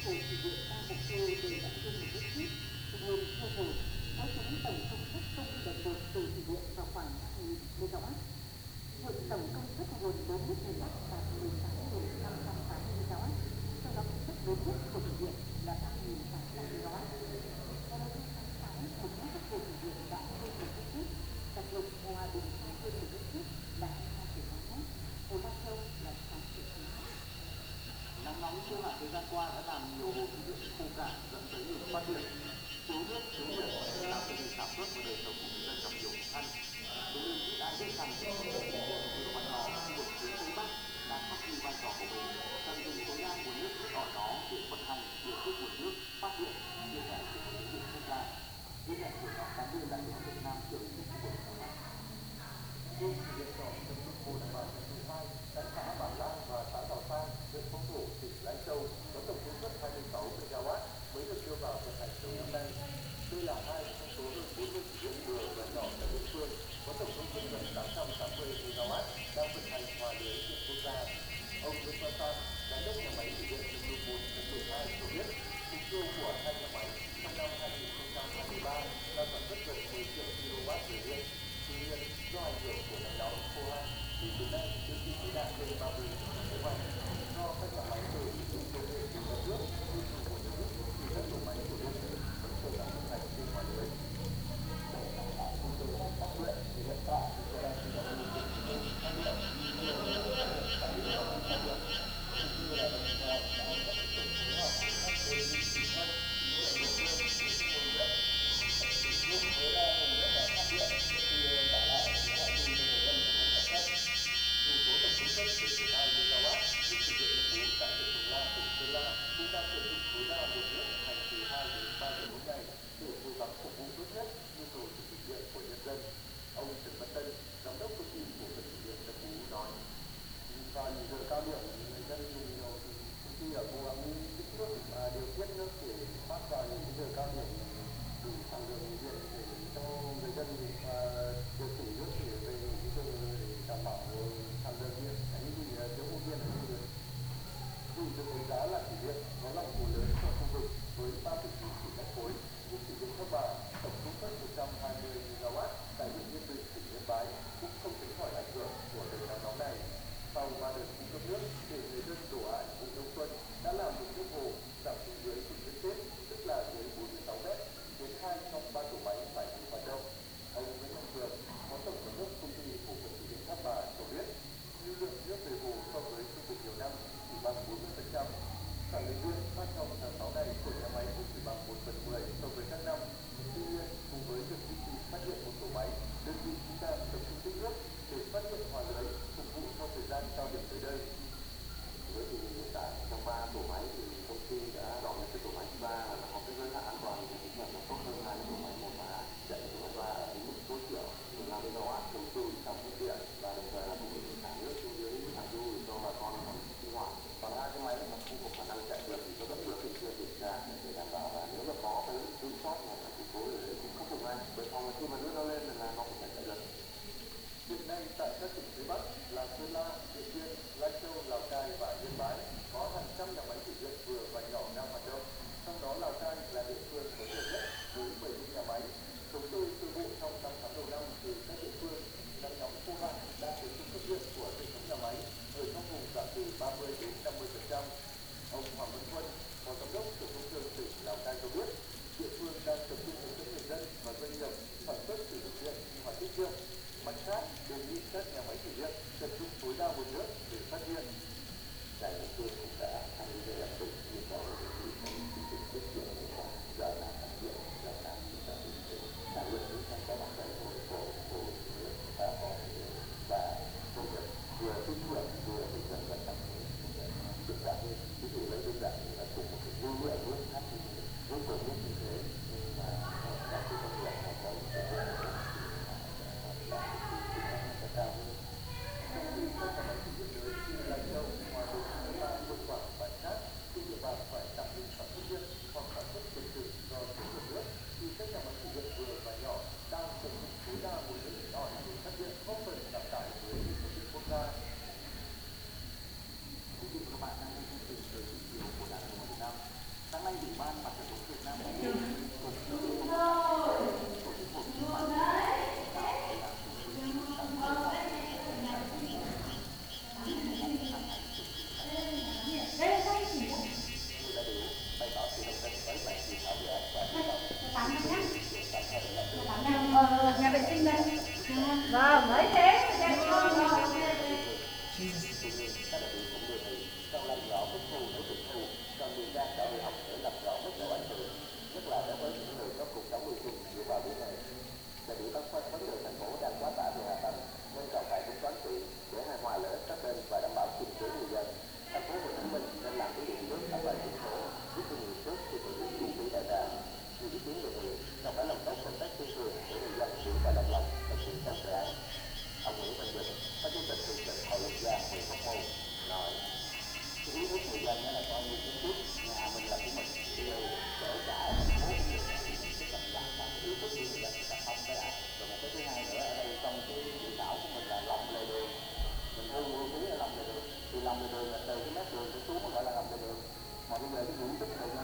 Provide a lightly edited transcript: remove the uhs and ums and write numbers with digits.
hồ thủy điện đa mục tiêu đều đã trên 1 mét khít. Tuy nhiên, theo hồ, ước tính tổng công suất không huy động được từ thủy điện vào khoảng 5.000 MW. Hiện tổng công suất nguồn lớn nhất miền Bắc đạt 18.580 MW, trong đó công suất lớn nhất của thủy điện là 3.800 MW. Ngày 2 tháng 6, mực nước các hồ thủy điện đã hơn 1 mét khít, đặc biệt hồ Hòa Bình hơn 1 mét khít là 22,8 mét, hồ Lai Châu là 6,9 mét. Nắng nóng kéo dài thời gian qua đã làm nhiều hồ thủy điện khô cạn, dẫn tới ngừng phát điện, thiếu nước, thiếu điện, làm tình hình sản xuất và đời sống của người dân gặp nhiều khó khăn. Thế nên ít ai biết rằng thủy điện vừa và nhỏ khu vực phía tây bắc đang phát huy vai trò của mình, tận dụng tối đa nguồn nước ít ỏi đó để vận hành điều tiết nguồn nước, phát điện, chia sẻ với thủy điện quốc gia. Ghi nhận của nhóm phóng viên Đài tiếng nói Việt Nam thường trú khu vực Đồng Nai. Riêng thủy điện nhỏ tập trung hồ Đà Bà Trần Thị Hai, tại xã Bản Lang và xã Giào Sang, huyện Phong Thổ, tỉnh Lai Châu có tổng công suất 26 MW mới được đưa vào vận hành đầu năm nay. Đây là hai trong số hơn 40 thủy điện vừa và nhỏ tại địa phương có tổng công suất gần 880 MW đang vận hành hòa lưới điện quốc gia. Ông Nguyễn Văn Tam, giám đốc nhà máy thủy điện Hưng Lục 1 Hưng Lục 2 cho biết, mục tiêu của hai nhà máy trong năm 2023 là sản xuất gần 10 triệu kW điện. Tuy nhiên, do ảnh hưởng của nắng nóng khô hạn, thì từ nay đơn vị chỉ đạt trên 30% kế hoạch. Do các nhà máy đều sử dụng công nghệ của nhà nước, yêu cầu nguồn nước thì các tổ máy của đơn vị vẫn chưa đạt vận hành trên hòa lưới. Các huyện thì hiện tại thì sẽ đang chỉ đạo điều chỉnh tiến độ phát điện, nhiều nhà máy phát điện vào phát điện, cũng như là đồng thời đã có sự phối hợp với các đơn vị thủy văn, thủy điện địa phương để cái nguồn nước sử dụng tối đa nguồn nước để phát điện trước khi trả lại cái hạ du cho người dân trong vùng sản xuất. Dù có tổng công suất 7,2 MW, nhưng thủy điện Lực 4 tại huyện Mường La, tỉnh Sơn La cũng đang tận dụng tối đa nguồn nước vận hành từ 2 đến 3 giờ mỗi ngày để cố gắng phục vụ tốt nhất nhu cầu sử dụng điện của nhân dân. Ông Trần Văn Tân, giám đốc công ty cổ phần thủy điện Lực 4 nói: vào những giờ cao điểm người dân dùng nhiều thì công ty đã cố gắng tích nước và điều tiết nước để phát vào những giờ cao điểm đủ sản lượng điện để cho người dân điều chỉnh nước để về những giờ để đảm bảo sản lượng điện, tránh bị thiếu hụt điện ở trên đường. Dù được đánh giá là thủy điện có lòng hồ lớn trong khu vực với 3,9 tỷ mét khối, nhưng thủy điện Thác Bà tổng công suất 120 MW tại huyện Yên Bình, tỉnh Yên Bái cũng không tránh khỏi ảnh hưởng của đợt nắng nóng này. Sau 3 đợt cung cấp nước để người dân đổ ải vụ đông xuân đã làm mực nước hồ giảm xuống dưới mực nước chết, tức là dưới 46 mét, khiến 2 trong 3 tổ máy phải ngừng hoạt động. Ông Nguyễn Văn Cường, phó tổng giám đốc công ty cổ phần thủy điện Thác Bà cho biết, lưu lượng nước về hồ so với trung bình nhiều năm chỉ bằng 40%. Sản lượng điện phát trong tháng 6 này của nhà máy cũng chỉ bằng 1/10 so với các năm. Tuy nhiên, cùng với việc duy trì phát điện một tổ máy, đơn vị cũng đang tập trung tích nước để phát điện hòa lưới phục vụ cho thời gian cao điểm tới đây. Với tình hình hiện tại trong 3 tổ máy thì công ty đã chọn cái tổ máy thứ 3 là có cái giới hạn an toàn thì cũng là tốt hơn hai cái tổ máy 1 và 2. Chạy tổ máy 3 ở mức tối thiểu 15 MW đầu tư trong mức điện và đồng thời là cũng xả nước xuống dưới hạ du cho bà con sinh hoạt. Còn hai cái máy mà không có khả năng chạy được thì có vẫn được thường xuyên kiểm tra để đảm bảo là nếu mà có cái thiếu sót hoặc là sự cố thì cũng khắc phục ngay. Bởi phòng khi mà nước nó lên thì là nó cũng phải chạy được. Hiện nay tại các tỉnh phía Bắc là Sơn La, Điện Biên, Lai Châu, Lào Cai và Yên Bái có hàng trăm nhà máy thủy điện vừa và nhỏ đang hoạt động. Trong đó Lào Cai là địa phương có nhiều nhất với 70 nhà máy. Thống kê sơ bộ trong 5 tháng đầu năm từ các địa phương, nắng nóng khô hạn đã khiến công suất điện của hệ thống nhà máy ở trong vùng giảm từ 30 đến 50%. Ông Hoàng Văn Quân, phó giám đốc sở công thương tỉnh Lào Cai cho biết, địa phương đang tập trung hướng dẫn người dân và doanh nghiệp sản xuất sử dụng điện sinh hoạt tiết kiệm. Mặt khác, đề nghị các nhà máy thủy điện tận dụng tối đa nguồn nước để phát điện. Tại địa phương cũng đã tham gia lập tỉnh yêu cầu để sử dụng tiết kiệm giờ làm phát điện, giờ làm sản lượng nước trong các bảng dày của ta có và công nghiệp vừa tiết kiệm vừa thực hiện vận hành được giảm đi. Ví dụ lấy đơn giản là cùng một cái lưu lượng nước khác với nguồn nước như thế nhưng mà các cái công nghiệp họ có những cái cao hơn. Trong khi các nhà máy thủy điện lớn như Lai Châu, Hòa Bình, Sơn La, Hương Quảng, Bãi Cát trên địa bàn phải tạm ngừng sản xuất điện hoặc sản xuất kiệt quệ do thiếu nguồn nước, thì các nhà máy thủy điện vừa và nhỏ đang tận dụng tối đa nguồn nước ít ỏi để phát điện, góp phần giảm tải với hệ thống điện quốc gia. Quý vị và các bạn đang nghe chương trình Thời sự chiều của Đài Tiếng nói Việt Nam. đối với những người có cuộc sống mưu sinh dựa vào điểm này. Đại biểu băn khoăn vấn đề thành phố đang quá tải về hạ tầng nên cần phải tính toán kỹ để hài hòa lợi ích các bên và đảm bảo kinh tế người dân. Thành phố Hồ Chí Minh nên làm thí điểm nước an toàn thành phố giúp kinh nghiệm trước khi thực hiện chi phí đại trà. Nhiều ý kiến đề nghị cần phải làm tốt công tác tuyên truyền để người dân hiểu và đồng lòng thực hiện các dự án. Ông Nguyễn Văn Vịnh, Phó Chủ tịch Thường trực Hội Luật gia huyện Hóc Môn nói: cái ý thức người dân đó là coi như kiến trúc nhà mình là của mình, thì kể cả ở thành phố cũng vậy, thì mình phải cần làm sao ý thức của người dân người ta không cái đã. Rồi một cái thứ hai nữa ở đây trong cái dự thảo của mình là lòng lề đường, mình thu phí ở lòng lề đường, thì lòng lề đường là từ cái mép đường trở xuống gọi là lòng lề đường, mà bây giờ cái diện tích này